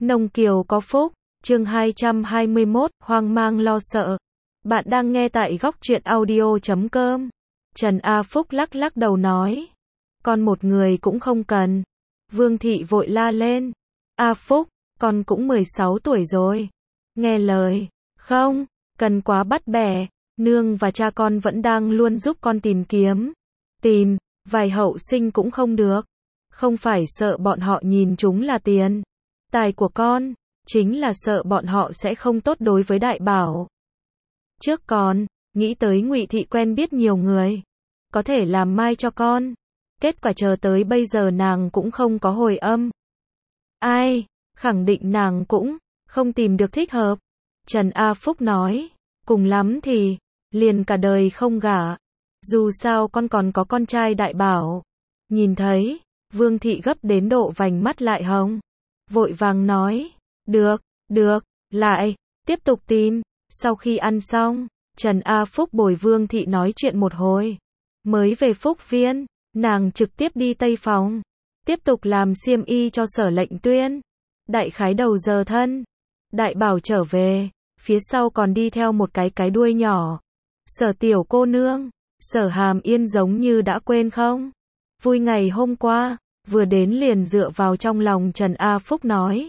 Nông Kiều có phúc, chương 221, hoang mang lo sợ. Bạn đang nghe tại góc truyện audio.com. Trần A Phúc lắc lắc đầu nói. Con một người cũng không cần. Vương Thị vội la lên. A Phúc, con cũng 16 tuổi rồi. Nghe lời. Không, cần quá bắt bẻ. Nương và cha con vẫn đang luôn giúp con tìm kiếm. Tìm, vài hậu sinh cũng không được. Không phải sợ bọn họ nhìn chúng là tiền tài của con, chính là sợ bọn họ sẽ không tốt đối với Đại Bảo. Trước con, nghĩ tới Ngụy Thị quen biết nhiều người, có thể làm mai cho con. Kết quả chờ tới bây giờ nàng cũng không có hồi âm. Ai, khẳng định nàng cũng không tìm được thích hợp. Trần A Phúc nói, cùng lắm thì, liền cả đời không gả. Dù sao con còn có con trai Đại Bảo. Nhìn thấy, Vương Thị gấp đến độ vành mắt lại hồng. Vội vàng nói, được, lại, tiếp tục tìm. Sau khi ăn xong, Trần A Phúc bồi Vương Thị nói chuyện một hồi. Mới về Phúc Viên, nàng trực tiếp đi Tây Phòng. Tiếp tục làm xiêm y cho Sở Lệnh Tuyên. Đại khái đầu giờ thân. Đại Bảo trở về, phía sau còn đi theo một cái đuôi nhỏ. Sở tiểu cô nương, Sở Hàm Yên giống như đã quên không? Vui ngày hôm qua, vừa đến liền dựa vào trong lòng Trần A Phúc nói.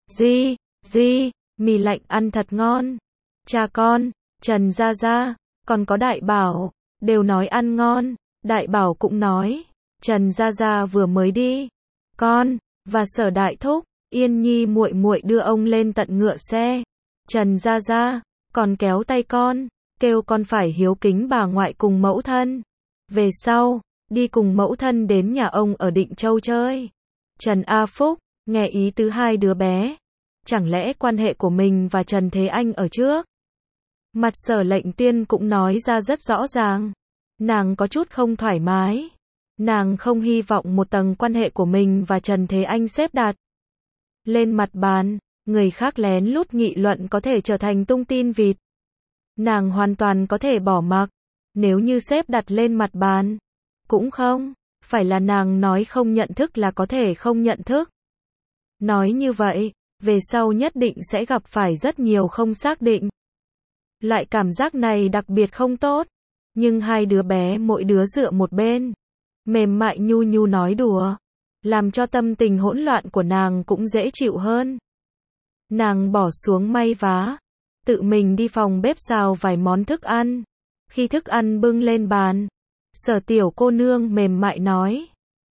Mì lạnh ăn thật ngon. Cha con, Trần Gia Gia, còn có Đại Bảo, đều nói ăn ngon. Đại Bảo cũng nói, Trần Gia Gia vừa mới đi. Con, và Sở Đại Thúc, Yên Nhi muội muội đưa ông lên tận ngựa xe. Trần Gia Gia, còn kéo tay con, kêu con phải hiếu kính bà ngoại cùng mẫu thân. Về sau, đi cùng mẫu thân đến nhà ông ở Định Châu chơi. Trần A Phúc, nghe ý tứ hai đứa bé. Chẳng lẽ quan hệ của mình và Trần Thế Anh ở trước? Mặt Sở Lệnh Tuyên cũng nói ra rất rõ ràng. Nàng có chút không thoải mái. Nàng không hy vọng một tầng quan hệ của mình và Trần Thế Anh xếp đặt lên mặt bàn, người khác lén lút nghị luận có thể trở thành tung tin vịt. Nàng hoàn toàn có thể bỏ mặc, nếu như xếp đặt lên mặt bàn. Cũng không, phải là nàng nói không nhận thức là có thể không nhận thức. Nói như vậy, về sau nhất định sẽ gặp phải rất nhiều không xác định. Loại cảm giác này đặc biệt không tốt, nhưng hai đứa bé mỗi đứa dựa một bên, mềm mại nhu nhu nói đùa, làm cho tâm tình hỗn loạn của nàng cũng dễ chịu hơn. Nàng bỏ xuống may vá, tự mình đi phòng bếp xào vài món thức ăn. Khi thức ăn bưng lên bàn, Sở tiểu cô nương mềm mại nói.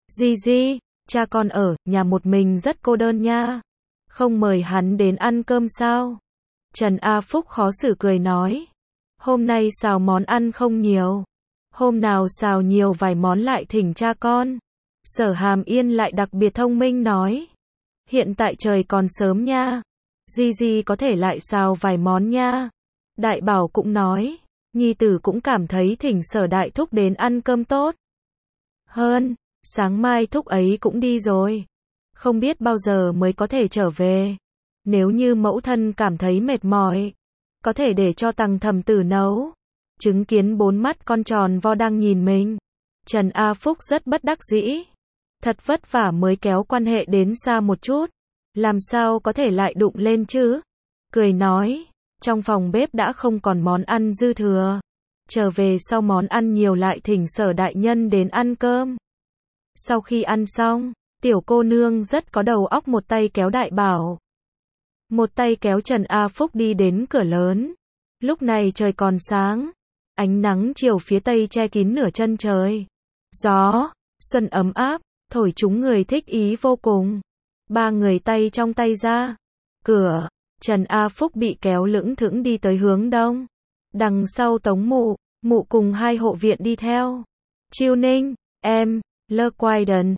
Cha con ở nhà một mình rất cô đơn nha. Không mời hắn đến ăn cơm sao? Trần A Phúc khó xử cười nói. Hôm nay xào món ăn không nhiều. Hôm nào xào nhiều vài món lại thỉnh cha con. Sở Hàm Yên lại đặc biệt thông minh nói. Hiện tại trời còn sớm nha. Có thể lại xào vài món nha. Đại Bảo cũng nói. Nhi tử cũng cảm thấy thỉnh Sở Đại Thúc đến ăn cơm tốt hơn. Sáng mai thúc ấy cũng đi rồi. Không biết bao giờ mới có thể trở về. Nếu như mẫu thân cảm thấy mệt mỏi, có thể để cho Tằng Thẩm Tử nấu. Chứng kiến bốn mắt con tròn vo đang nhìn mình, Trần A Phúc rất bất đắc dĩ. Thật vất vả mới kéo quan hệ đến xa một chút. Làm sao có thể lại đụng lên chứ? Cười nói. Trong phòng bếp đã không còn món ăn dư thừa. Trở về sau món ăn nhiều lại thỉnh Sở đại nhân đến ăn cơm. Sau khi ăn xong, tiểu cô nương rất có đầu óc một tay kéo Đại Bảo. Một tay kéo Trần A Phúc đi đến cửa lớn. Lúc này trời còn sáng. Ánh nắng chiều phía tây che kín nửa chân trời. Gió, xuân ấm áp, thổi chúng người thích ý vô cùng. Ba người tay trong tay ra. Cửa. Trần A Phúc bị kéo lững thững đi tới hướng đông. Đằng sau Tống Mụ cùng hai hộ viện đi theo. Chiêu Ninh, Lơ Quaiden,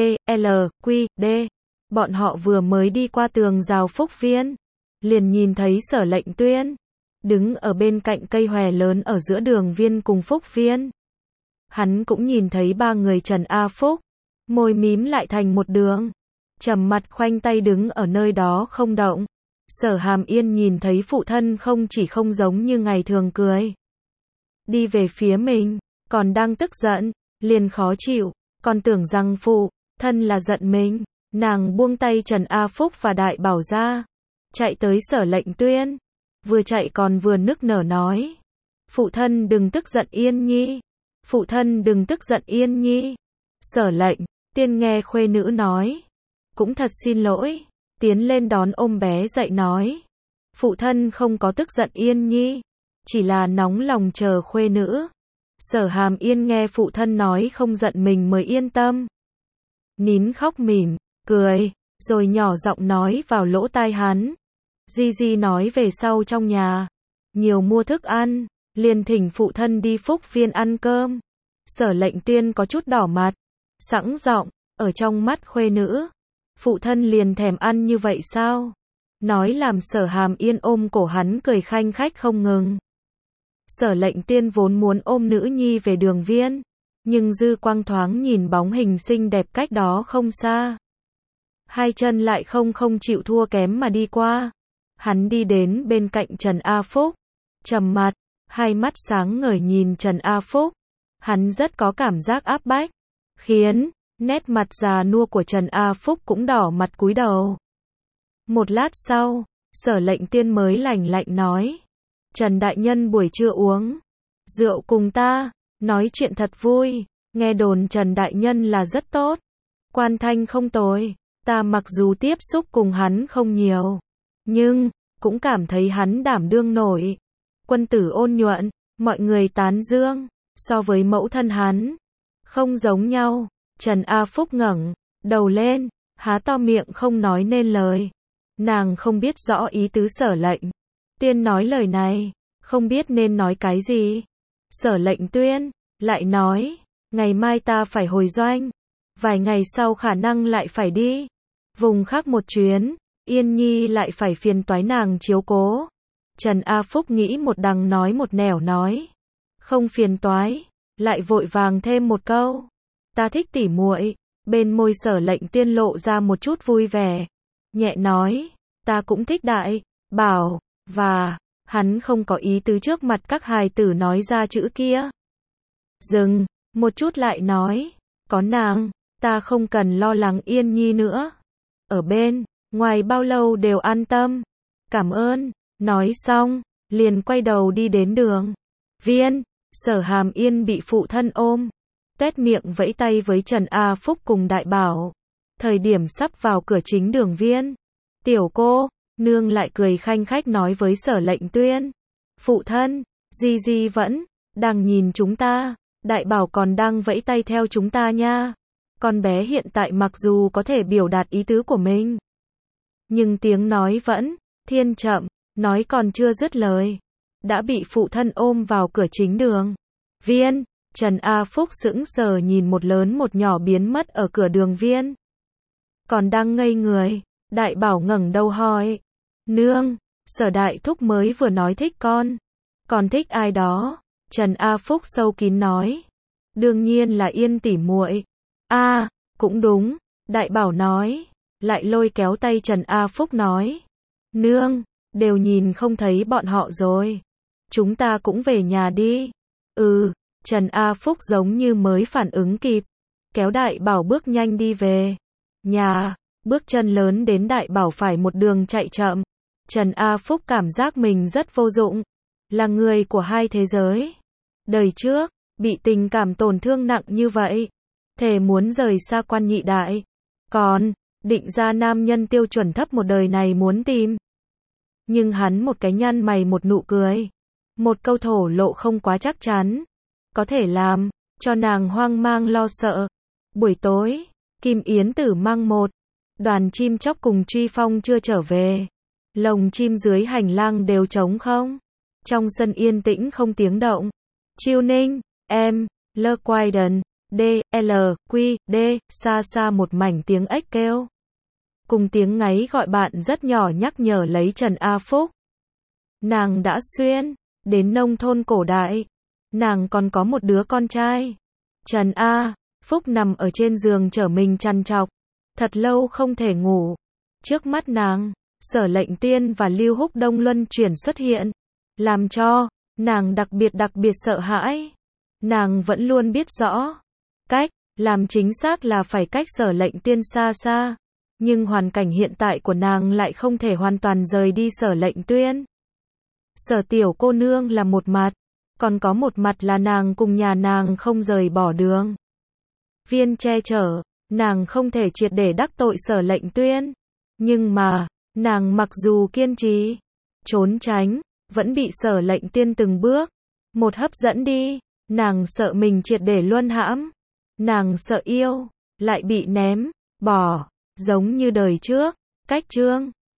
D. Bọn họ vừa mới đi qua tường rào Phúc Viên. Liền nhìn thấy Sở Lệnh Tuyên. Đứng ở bên cạnh cây hòe lớn ở giữa đường viên cùng Phúc Viên. Hắn cũng nhìn thấy ba người Trần A Phúc. Môi mím lại thành một đường. Trầm mặt khoanh tay đứng ở nơi đó không động. Sở Hàm Yên nhìn thấy phụ thân không giống như ngày thường cười. Đi về phía mình, còn đang tức giận, liền khó chịu, còn tưởng rằng phụ thân là giận mình. Nàng buông tay Trần A Phúc và Đại Bảo ra, chạy tới Sở Lệnh Tuyên, vừa chạy còn vừa nức nở nói. Phụ thân đừng tức giận Yên Nhi, phụ thân đừng tức giận Yên Nhi. Sở Lệnh Tuyên nghe khuê nữ nói, cũng thật xin lỗi, tiến lên đón ôm bé dậy nói. Phụ thân không có tức giận Yên Nhi, chỉ là nóng lòng chờ khuê nữ. Sở Hàm Yên nghe phụ thân nói không giận mình mới yên tâm. Nín khóc mỉm, cười, rồi nhỏ giọng nói vào lỗ tai hắn. Di Di nói về sau trong nhà, nhiều mua thức ăn, liền thỉnh phụ thân đi Phúc Viên ăn cơm. Sở Lệnh Tuyên có chút đỏ mặt, sẵn giọng, ở trong mắt khuê nữ, phụ thân liền thèm ăn như vậy sao? Nói làm Sở Hàm Yên ôm cổ hắn cười khanh khách không ngừng. Sở Lệnh Tuyên vốn muốn ôm nữ nhi về Đường Viên, nhưng dư quang thoáng nhìn bóng hình xinh đẹp cách đó không xa. Hai chân lại không chịu thua kém mà đi qua. Hắn đi đến bên cạnh Trần A Phúc, trầm mặt, hai mắt sáng ngời nhìn Trần A Phúc. Hắn rất có cảm giác áp bách, khiến nét mặt già nua của Trần A Phúc cũng đỏ mặt cúi đầu. Một lát sau, Sở Lệnh Tuyên mới lạnh lạnh nói. Trần đại nhân buổi trưa uống rượu cùng ta, nói chuyện thật vui, nghe đồn Trần đại nhân là rất tốt, quan thanh không tồi, ta mặc dù tiếp xúc cùng hắn không nhiều, nhưng cũng cảm thấy hắn đảm đương nổi. Quân tử ôn nhuận, mọi người tán dương, so với mẫu thân hắn, không giống nhau. Trần A Phúc ngẩng đầu lên, há to miệng không nói nên lời. Nàng không biết rõ ý tứ Sở Lệnh Tuyên nói lời này, không biết nên nói cái gì. Sở Lệnh Tuyên lại nói, ngày mai ta phải hồi doanh, vài ngày sau khả năng lại phải đi vùng khác một chuyến, Yên Nhi lại phải phiền toái nàng chiếu cố. Trần A Phúc nghĩ một đằng nói một nẻo nói, không phiền toái, lại vội vàng thêm một câu, ta thích tỉ muội. Bên môi Sở Lệnh Tuyên lộ ra một chút vui vẻ, nhẹ nói, ta cũng thích Đại Bảo, và hắn không có ý tứ trước mặt các hài tử nói ra chữ kia. Dừng một chút lại nói, có nàng, ta không cần lo lắng Yên Nhi nữa. Ở bên ngoài bao lâu đều an tâm. Cảm ơn. Nói xong, liền quay đầu đi đến Đường Viên. Sở Hàm Yên bị phụ thân ôm, tuét miệng vẫy tay với Trần A Phúc cùng Đại Bảo. Thời điểm sắp vào cửa chính Đường Viên, tiểu cô nương lại cười khanh khách nói với Sở Lệnh Tuyên, phụ thân, Di Di vẫn đang nhìn chúng ta, Đại Bảo còn đang vẫy tay theo chúng ta nha. Con bé hiện tại mặc dù có thể biểu đạt ý tứ của mình, nhưng tiếng nói vẫn thiên chậm, nói còn chưa dứt lời, đã bị phụ thân ôm vào cửa chính Đường Viên. Trần A Phúc sững sờ nhìn một lớn một nhỏ biến mất ở cửa Đường Viên. Còn đang ngây người, Đại Bảo ngẩng đầu hỏi, nương, Sở đại thúc mới vừa nói thích con. Còn thích ai đó? Trần A Phúc sâu kín nói, đương nhiên là Yên tỷ muội. A, cũng đúng, Đại Bảo nói, lại lôi kéo tay Trần A Phúc nói, nương, đều nhìn không thấy bọn họ rồi, chúng ta cũng về nhà đi. Trần A Phúc giống như mới phản ứng kịp, kéo Đại Bảo bước nhanh đi về nhà, bước chân lớn đến Đại Bảo phải một đường chạy chậm. Trần A Phúc cảm giác mình rất vô dụng, là người của hai thế giới. Đời trước, bị tình cảm tổn thương nặng như vậy, thề muốn rời xa Quan Nhị Đại, còn định ra nam nhân tiêu chuẩn thấp một đời này muốn tìm. Nhưng hắn một cái nhăn mày một nụ cười, một câu thổ lộ không quá chắc chắn, có thể làm cho nàng hoang mang lo sợ. Buổi tối, Kim Yến Tử mang một đoàn chim chóc cùng Truy Phong chưa trở về. Lồng chim dưới hành lang đều trống không. Trong sân yên tĩnh không tiếng động. Chiêu Ninh, em, Lơ Quai Đần, D, L, Q, D, xa xa một mảnh tiếng ếch kêu. Cùng tiếng ngáy gọi bạn rất nhỏ nhắc nhở lấy Trần A Phúc. Nàng đã xuyên đến nông thôn cổ đại. Nàng còn có một đứa con trai. Trần A Phúc nằm ở trên giường trở mình trằn trọc, thật lâu không thể ngủ. Trước mắt nàng, Sở Lệnh Tuyên và Lưu Húc Đông luân chuyển xuất hiện, làm cho nàng đặc biệt sợ hãi. Nàng vẫn luôn biết rõ, cách làm chính xác là phải cách Sở Lệnh Tuyên xa xa. Nhưng hoàn cảnh hiện tại của nàng lại không thể hoàn toàn rời đi Sở Lệnh Tuyên. Sở tiểu cô nương là một mặt, còn có một mặt là nàng cùng nhà nàng không rời bỏ đường. Viên che chở, nàng không thể triệt để đắc tội Sở Lệnh Tuyên. Nhưng mà, nàng mặc dù kiên trì, trốn tránh, vẫn bị Sở Lệnh Tuyên từng bước một hấp dẫn đi. Nàng sợ mình triệt để luân hãm. Nàng sợ yêu lại bị ném bỏ, giống như đời trước. Cách chương